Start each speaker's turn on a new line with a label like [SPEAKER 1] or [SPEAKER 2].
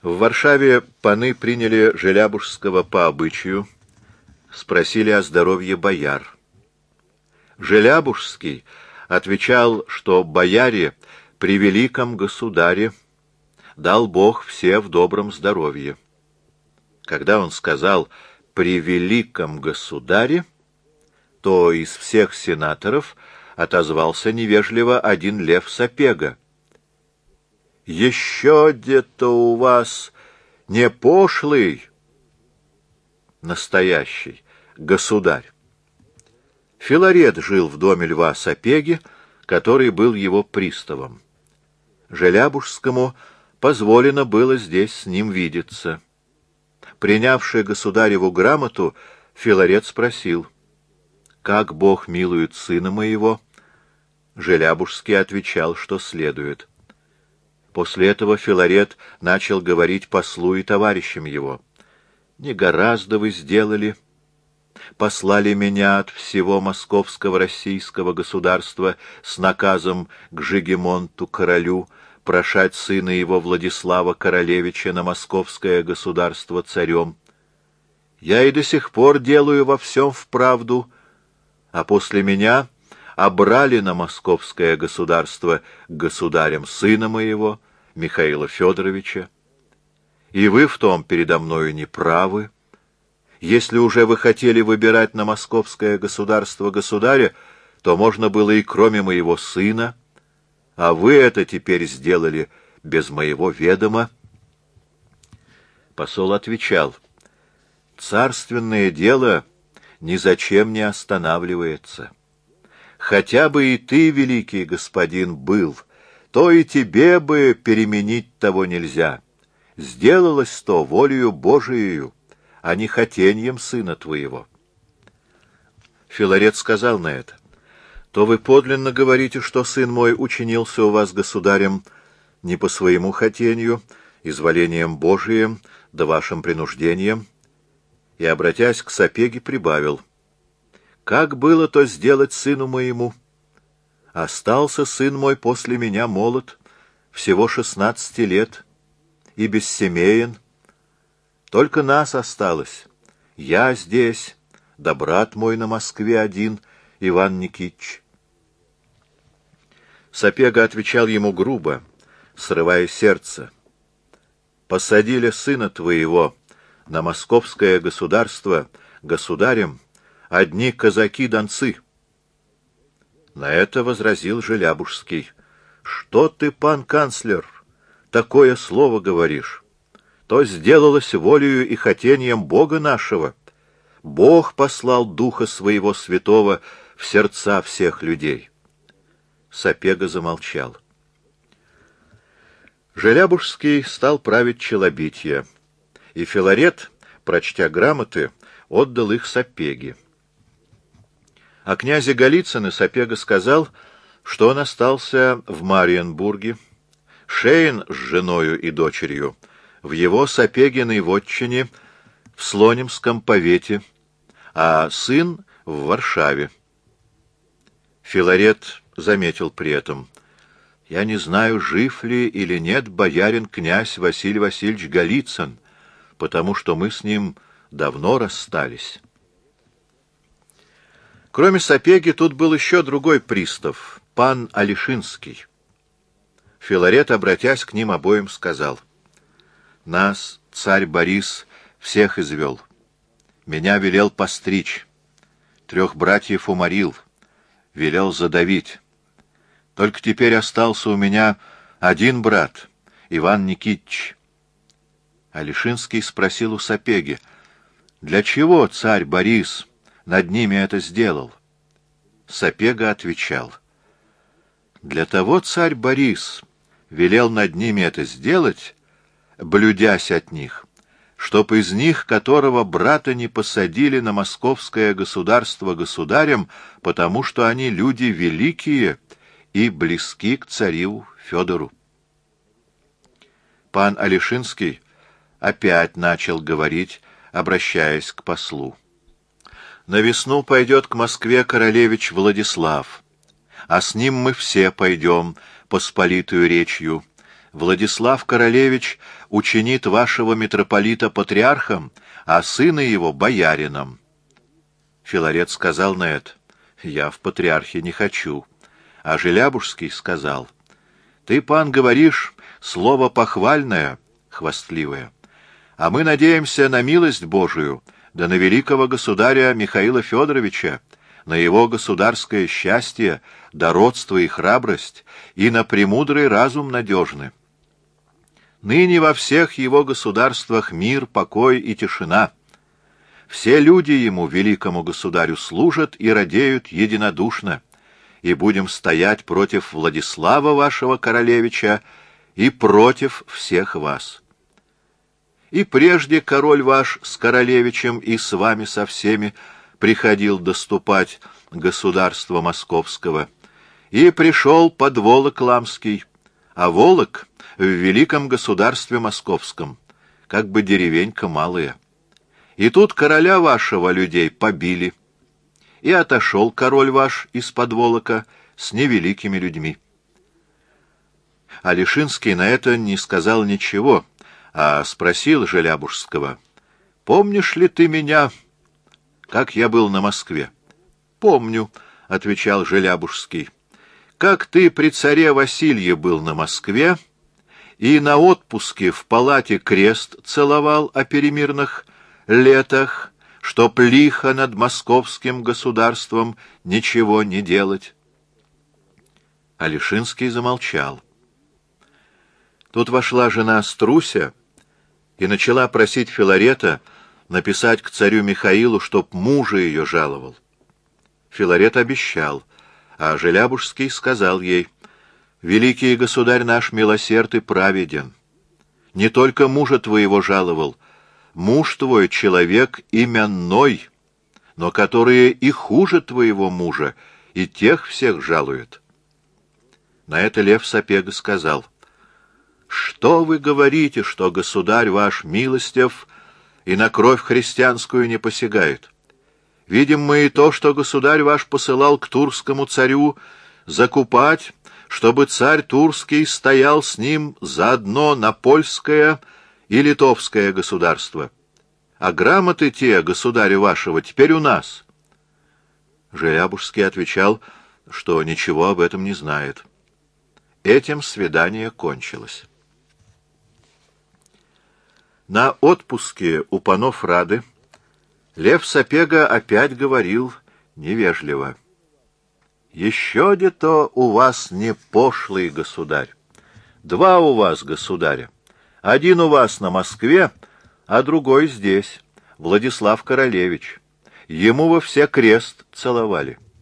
[SPEAKER 1] В Варшаве паны приняли Желябужского по обычаю, спросили о здоровье бояр. Желябужский отвечал, что бояре при великом государе дал Бог все в добром здоровье. Когда он сказал «при великом государе», то из всех сенаторов отозвался невежливо один Лев Сапега. «Еще где-то у вас не пошлый настоящий государь». Филарет жил в доме Льва Сапеги, который был его приставом. Желябужскому позволено было здесь с ним видеться. Принявший государеву грамоту, Филарет спросил: «Как Бог милует сына моего?» Желябужский отвечал, что следует. После этого Филарет начал говорить послу и товарищам его: «Не гораздо вы сделали. Послали меня от всего московского российского государства с наказом к Жигемонту королю прошать сына его Владислава Королевича на московское государство царем. Я и до сих пор делаю во всем вправду, а после меня обрали на московское государство государем сына моего, Михаила Федоровича. И вы в том передо мною не правы. Если уже вы хотели выбирать на московское государство государя, то можно было и кроме моего сына, а вы это теперь сделали без моего ведома». Посол отвечал: «Царственное дело ни зачем не останавливается. Хотя бы и ты, великий господин, был, то и тебе бы переменить того нельзя. Сделалось то волею Божиею, а не хотеньем сына твоего». Филарет сказал на это: «То вы подлинно говорите, что сын мой учинился у вас государем не по своему хотению, изволением Божиим, да вашим принуждением». И, обратясь к Сапеге, прибавил: «Как было то сделать сыну моему? Остался сын мой после меня молод, всего 16 лет, и бессемеен. Только нас осталось. Я здесь, да брат мой на Москве один, Иван Никитич». Сапега отвечал ему грубо, срывая сердце: «Посадили сына твоего на московское государство государем одни казаки-донцы». На это возразил Желябужский: «Что ты, пан канцлер, такое слово говоришь? То сделалось волею и хотением Бога нашего. Бог послал Духа Своего Святого в сердца всех людей». Сапега замолчал. Желябужский стал править Челобитье, и Филарет, прочтя грамоты, отдал их Сапеге. О князе Голицыне Сапега сказал, что он остался в Мариенбурге, Шейн с женою и дочерью в его Сапегиной вотчине в Слонимском повете, а сын в Варшаве. Филарет заметил при этом: «Я не знаю, жив ли или нет боярин-князь Василий Васильевич Голицын, потому что мы с ним давно расстались». Кроме Сапеги тут был еще другой пристав, пан Алишинский. Филарет, обратясь к ним обоим, сказал: «Нас царь Борис всех извел. Меня велел постричь, 3 братьев уморил, велел задавить. Только теперь остался у меня один брат, Иван Никитич». Алишинский спросил у Сапеги: «Для чего царь Борис над ними это сделал?» Сапега отвечал: «Для того царь Борис велел над ними это сделать, блюдясь от них, чтоб из них которого брата не посадили на московское государство государем, потому что они люди великие и близки к царю Федору». Пан Алишинский опять начал говорить, обращаясь к послу: «На весну пойдет к Москве королевич Владислав, а с ним мы все пойдем посполитую речью Владислав Королевич учинит вашего митрополита патриархом, а сына его боярином. Филарет сказал на это: я в патриархе не хочу. А Желябужский сказал: ты, пан, говоришь слово похвальное, хвастливое, а мы надеемся на милость Божию, да на великого государя Михаила Федоровича, на его государское счастье, дородство и храбрость, и на премудрый разум надежны. Ныне во всех его государствах мир, покой и тишина. Все люди ему, великому государю, служат и радеют единодушно, и будем стоять против Владислава вашего королевича и против всех вас. И прежде король ваш с королевичем и с вами со всеми приходил доступать государства московского, и пришел под Волок Ламский, а Волок в великом государстве московском, как бы деревенька малая. И тут короля вашего людей побили, и отошел король ваш из-под Волока с невеликими людьми. А Лишинский на это не сказал ничего, а спросил Желябужского: помнишь ли ты меня, как я был на Москве? Помню, — отвечал Желябужский, — как ты при царе Василье был на Москве и на отпуске в палате крест целовал о перемирных летах, чтоб лихо над московским государством ничего не делать. А Лишинский замолчал. Тут вошла жена Струся и начала просить Филарета написать к царю Михаилу, чтоб мужа ее жаловал. Филарет обещал, а Желябужский сказал ей: великий государь наш милосерд и праведен. Не только мужа твоего жаловал, муж твой человек именной, но которые и хуже твоего мужа, и тех всех жалует. На это Лев Сапега сказал: что вы говорите, что государь ваш милостив и на кровь христианскую не посягает? Видим мы и то, что государь ваш посылал к турскому царю закупать, чтобы царь турский стоял с ним заодно на польское и литовское государство. А грамоты те, государя вашего, теперь у нас. Желябужский отвечал, что ничего об этом не знает. Этим свидание кончилось. На отпуске у панов Рады Лев Сапега опять говорил невежливо: «Еще де-то у вас не пошлый государь. Два у вас государя. Один у вас на Москве, а другой здесь, Владислав Королевич. Ему вы все крест целовали».